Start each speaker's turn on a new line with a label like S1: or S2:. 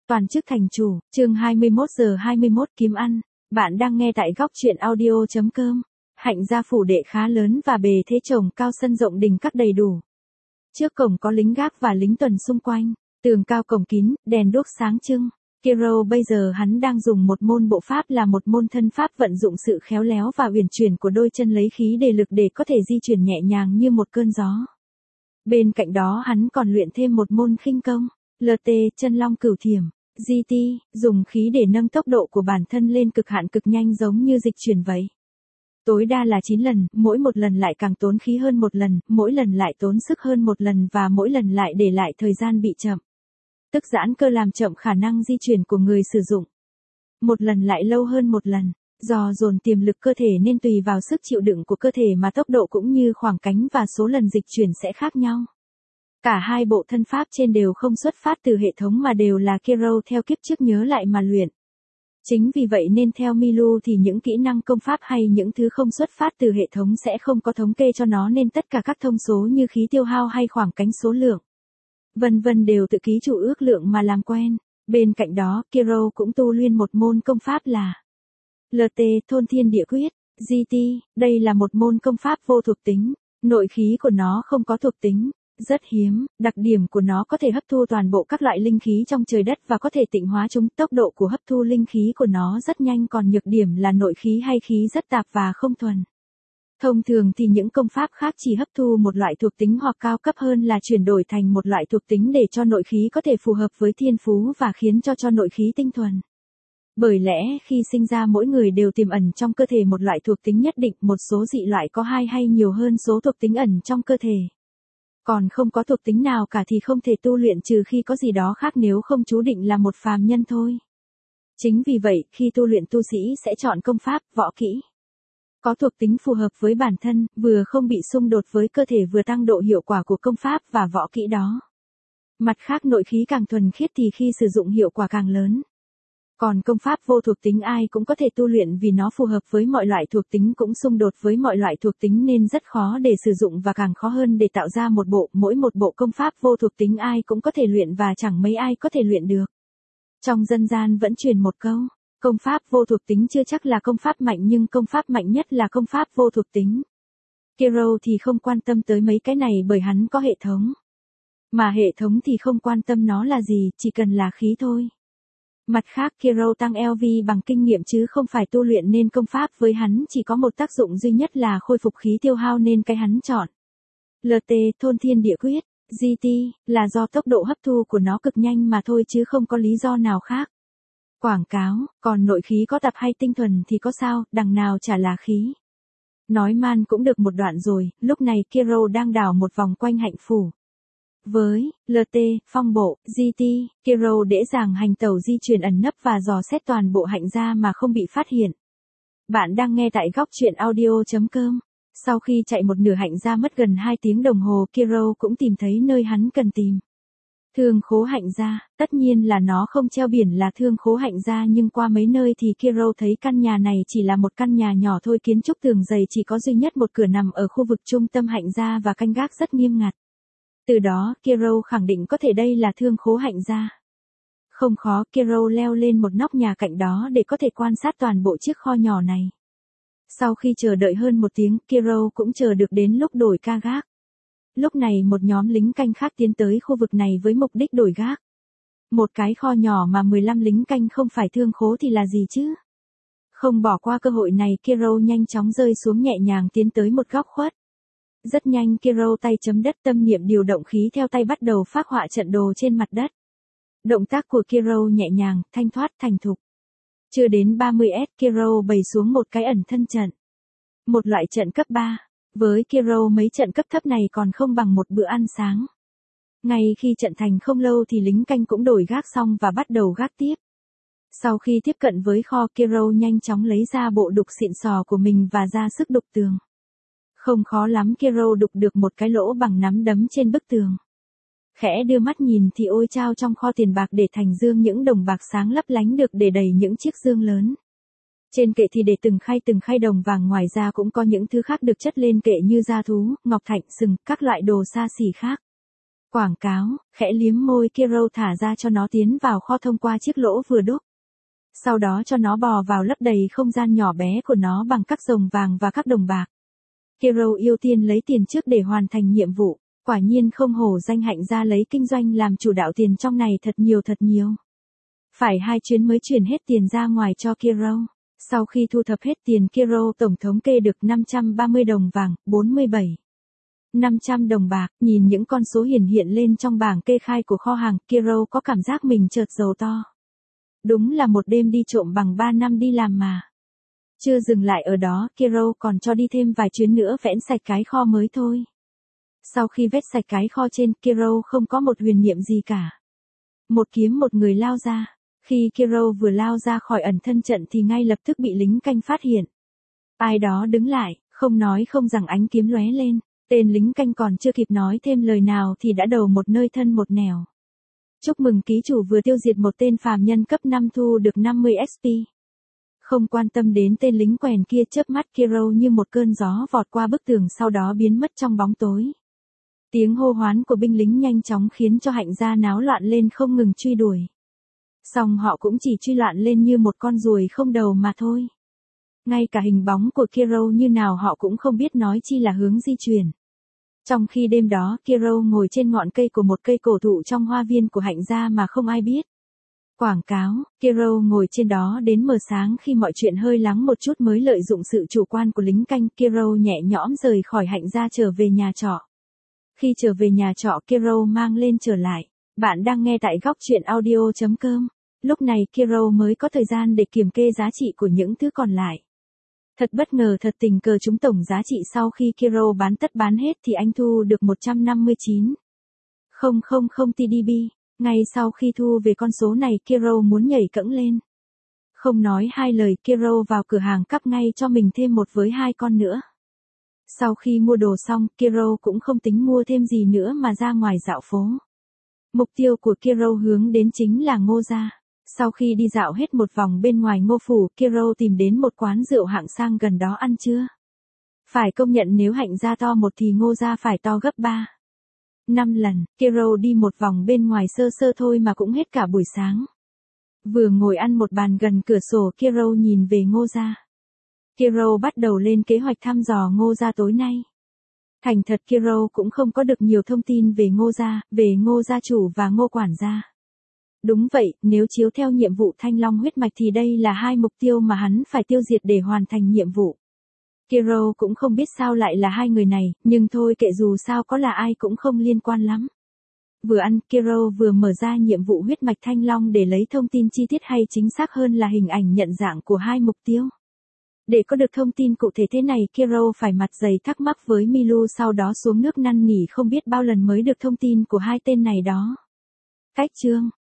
S1: Toàn chức thành chủ, chương 21 giờ 21 kiếm ăn. Bạn đang nghe tại góc truyện audio.com. Hạnh gia phủ đệ khá lớn và bề thế trồng cao sân rộng đình các đầy đủ. Trước cổng có lính gác và lính tuần xung quanh, tường cao cổng kín, đèn đuốc sáng trưng. Kero bây giờ hắn đang dùng một môn bộ pháp là một môn thân pháp vận dụng sự khéo léo và uyển chuyển của đôi chân lấy khí đề lực để có thể di chuyển nhẹ nhàng như một cơn gió. Bên cạnh đó hắn còn luyện thêm một môn khinh công, LT chân long cửu thiểm, GT, dùng khí để nâng tốc độ của bản thân lên cực hạn cực nhanh giống như dịch chuyển vậy. Tối đa là 9 lần, mỗi một lần lại càng tốn khí hơn một lần, mỗi lần lại tốn sức hơn một lần và mỗi lần lại để lại thời gian bị chậm. Tức giãn cơ làm chậm khả năng di chuyển của người sử dụng. Một lần lại lâu hơn một lần, do dồn tiềm lực cơ thể nên tùy vào sức chịu đựng của cơ thể mà tốc độ cũng như khoảng cánh và số lần dịch chuyển sẽ khác nhau. Cả hai bộ thân pháp trên đều không xuất phát từ hệ thống mà đều là Kero theo kiếp trước nhớ lại mà luyện. Chính vì vậy nên theo Milu thì những kỹ năng công pháp hay những thứ không xuất phát từ hệ thống sẽ không có thống kê cho nó nên tất cả các thông số như khí tiêu hao hay khoảng cánh số lượng, vân vân đều tự ký chủ ước lượng mà làm quen. Bên cạnh đó, Kero cũng tu luyện một môn công pháp là LT Thôn Thiên Địa Quyết, GT, đây là một môn công pháp vô thuộc tính, nội khí của nó không có thuộc tính, rất hiếm, đặc điểm của nó có thể hấp thu toàn bộ các loại linh khí trong trời đất và có thể tịnh hóa chúng, tốc độ của hấp thu linh khí của nó rất nhanh còn nhược điểm là nội khí hay khí rất tạp và không thuần. Thông thường thì những công pháp khác chỉ hấp thu một loại thuộc tính hoặc cao cấp hơn là chuyển đổi thành một loại thuộc tính để cho nội khí có thể phù hợp với thiên phú và khiến cho nội khí tinh thuần. Bởi lẽ khi sinh ra mỗi người đều tiềm ẩn trong cơ thể một loại thuộc tính nhất định, một số dị loại có 2 hay nhiều hơn số thuộc tính ẩn trong cơ thể. Còn không có thuộc tính nào cả thì không thể tu luyện trừ khi có gì đó khác, nếu không chú định là một phàm nhân thôi. Chính vì vậy, khi tu luyện tu sĩ sẽ chọn công pháp, võ kỹ có thuộc tính phù hợp với bản thân, vừa không bị xung đột với cơ thể vừa tăng độ hiệu quả của công pháp và võ kỹ đó. Mặt khác nội khí càng thuần khiết thì khi sử dụng hiệu quả càng lớn. Còn công pháp vô thuộc tính ai cũng có thể tu luyện vì nó phù hợp với mọi loại thuộc tính cũng xung đột với mọi loại thuộc tính nên rất khó để sử dụng và càng khó hơn để tạo ra mỗi một bộ công pháp vô thuộc tính ai cũng có thể luyện và chẳng mấy ai có thể luyện được. Trong dân gian vẫn truyền một câu, công pháp vô thuộc tính chưa chắc là công pháp mạnh nhưng công pháp mạnh nhất là công pháp vô thuộc tính. Kero thì không quan tâm tới mấy cái này bởi hắn có hệ thống. Mà hệ thống thì không quan tâm nó là gì, chỉ cần là khí thôi. Mặt khác Kero tăng LV bằng kinh nghiệm chứ không phải tu luyện nên công pháp với hắn chỉ có một tác dụng duy nhất là khôi phục khí tiêu hao nên cái hắn chọn LT Thôn Thiên Địa Quyết, GT, là do tốc độ hấp thu của nó cực nhanh mà thôi chứ không có lý do nào khác. Quảng cáo, còn nội khí có tạp hay tinh thuần thì có sao, đằng nào chả là khí. Nói man cũng được một đoạn rồi, lúc này Kero đang đảo một vòng quanh hạnh phủ. Với LT, phong bộ, GT, Kero dễ dàng hành tẩu di chuyển ẩn nấp và dò xét toàn bộ hạnh gia mà không bị phát hiện. Bạn đang nghe tại góc truyện audio.com. Sau khi chạy một nửa hạnh gia mất gần 2 tiếng đồng hồ, Kero cũng tìm thấy nơi hắn cần tìm. Thương khố hạnh gia, tất nhiên là nó không treo biển là thương khố hạnh gia nhưng qua mấy nơi thì Kero thấy căn nhà này chỉ là một căn nhà nhỏ thôi, kiến trúc tường dày, chỉ có duy nhất một cửa nằm ở khu vực trung tâm hạnh gia và canh gác rất nghiêm ngặt. Từ đó, Kero khẳng định có thể đây là thương khố hạnh gia. Không khó, Kero leo lên một nóc nhà cạnh đó để có thể quan sát toàn bộ chiếc kho nhỏ này. Sau khi chờ đợi hơn 1 tiếng, Kero cũng chờ được đến lúc đổi ca gác. Lúc này một nhóm lính canh khác tiến tới khu vực này với mục đích đổi gác. Một cái kho nhỏ mà 15 lính canh không phải thương khố thì là gì chứ? Không bỏ qua cơ hội này, Kero nhanh chóng rơi xuống nhẹ nhàng tiến tới một góc khuất. Rất nhanh Kero tay chấm đất, tâm niệm điều động khí theo tay bắt đầu phác họa trận đồ trên mặt đất. Động tác của Kero nhẹ nhàng, thanh thoát, thành thục. Chưa đến 30s, Kero bày xuống một cái ẩn thân trận. Một loại trận cấp 3. Với Kero mấy trận cấp thấp này còn không bằng một bữa ăn sáng. Ngay khi trận thành không lâu thì lính canh cũng đổi gác xong và bắt đầu gác tiếp. Sau khi tiếp cận với kho, Kero nhanh chóng lấy ra bộ đục xịn sò của mình và ra sức đục tường. Không khó lắm, Kero đục được một cái lỗ bằng nắm đấm trên bức tường. Khẽ đưa mắt nhìn thì ôi chao, trong kho tiền bạc để thành dương, những đồng bạc sáng lấp lánh được để đầy những chiếc dương lớn. Trên kệ thì để từng khay đồng vàng, ngoài ra cũng có những thứ khác được chất lên kệ như da thú, ngọc thạch, sừng, các loại đồ xa xỉ khác. Quảng cáo, khẽ liếm môi Kiro thả ra cho nó tiến vào kho thông qua chiếc lỗ vừa đúc. Sau đó cho nó bò vào lấp đầy không gian nhỏ bé của nó bằng các rồng vàng và các đồng bạc. Kiro ưu tiên lấy tiền trước để hoàn thành nhiệm vụ. Quả nhiên không hổ danh Hạnh gia lấy kinh doanh làm chủ đạo tiền trong này thật nhiều. Phải 2 chuyến mới chuyển hết tiền ra ngoài cho Kiro. Sau khi thu thập hết tiền Kiro tổng thống kê được 530 đồng vàng, 500 đồng bạc. Nhìn những con số hiển hiện lên trong bảng kê khai của kho hàng, Kiro có cảm giác mình chợt giàu to. Đúng là một đêm đi trộm bằng 3 năm đi làm mà. Chưa dừng lại ở đó, Kiro còn cho đi thêm vài chuyến nữa vẽn sạch cái kho mới thôi. Sau khi vét sạch cái kho trên, Kiro không có một huyền niệm gì cả. Một kiếm một người lao ra. Khi Kiro vừa lao ra khỏi ẩn thân trận thì ngay lập tức bị lính canh phát hiện. Ai đó đứng lại, không nói không rằng ánh kiếm lóe lên. Tên lính canh còn chưa kịp nói thêm lời nào thì đã đầu một nơi thân một nẻo. Chúc mừng ký chủ vừa tiêu diệt một tên phàm nhân cấp 5 thu được 50 SP. Không quan tâm đến tên lính quèn kia, chớp mắt Kiro như một cơn gió vọt qua bức tường sau đó biến mất trong bóng tối. Tiếng hô hoán của binh lính nhanh chóng khiến cho Hạnh gia náo loạn lên không ngừng truy đuổi. Song họ cũng chỉ truy loạn lên như một con ruồi không đầu mà thôi. Ngay cả hình bóng của Kiro như nào họ cũng không biết nói chi là hướng di chuyển. Trong khi đêm đó Kiro ngồi trên ngọn cây của một cây cổ thụ trong hoa viên của Hạnh gia mà không ai biết. Quảng cáo, Kiro ngồi trên đó đến mờ sáng. Khi mọi chuyện hơi lắng một chút mới lợi dụng sự chủ quan của lính canh, Kiro nhẹ nhõm rời khỏi Hạnh gia trở về nhà trọ. Khi trở về nhà trọ Kiro mang lên trở lại. Bạn đang nghe tại góc truyện audio.com. Lúc này Kiro mới có thời gian để kiểm kê giá trị của những thứ còn lại. Thật bất ngờ, thật tình cờ chúng tổng giá trị sau khi Kiro bán tất bán hết thì anh thu được 159.000 TDB. Ngay sau khi thu về con số này Kiro muốn nhảy cẫng lên. Không nói hai lời Kiro vào cửa hàng cắp ngay cho mình thêm một với 2 con nữa. Sau khi mua đồ xong Kiro cũng không tính mua thêm gì nữa mà ra ngoài dạo phố. Mục tiêu của Kiro hướng đến chính là Ngô gia. Sau khi đi dạo hết một vòng bên ngoài Ngô phủ, Kiro tìm đến một quán rượu hạng sang gần đó ăn trưa. Phải công nhận nếu Hạnh gia to một thì Ngô gia phải to gấp 5 lần. Kiro đi một vòng bên ngoài sơ sơ thôi mà cũng hết cả buổi sáng. Vừa ngồi ăn một bàn gần cửa sổ Kiro nhìn về Ngô gia. Kiro bắt đầu lên kế hoạch thăm dò Ngô gia tối nay. Thành thật Kiro cũng không có được nhiều thông tin về Ngô gia chủ và Ngô quản gia. Đúng vậy, nếu chiếu theo nhiệm vụ Thanh Long huyết mạch thì đây là 2 mục tiêu mà hắn phải tiêu diệt để hoàn thành nhiệm vụ. Kiro cũng không biết sao lại là 2 người này, nhưng thôi kệ, dù sao có là ai cũng không liên quan lắm. Vừa ăn, Kiro vừa mở ra nhiệm vụ huyết mạch Thanh Long để lấy thông tin chi tiết, hay chính xác hơn là hình ảnh nhận dạng của 2 mục tiêu. Để có được thông tin cụ thể thế này Kiro phải mặt dày thắc mắc với Milu, sau đó xuống nước năn nỉ không biết bao lần mới được thông tin của 2 tên này đó. Cách chương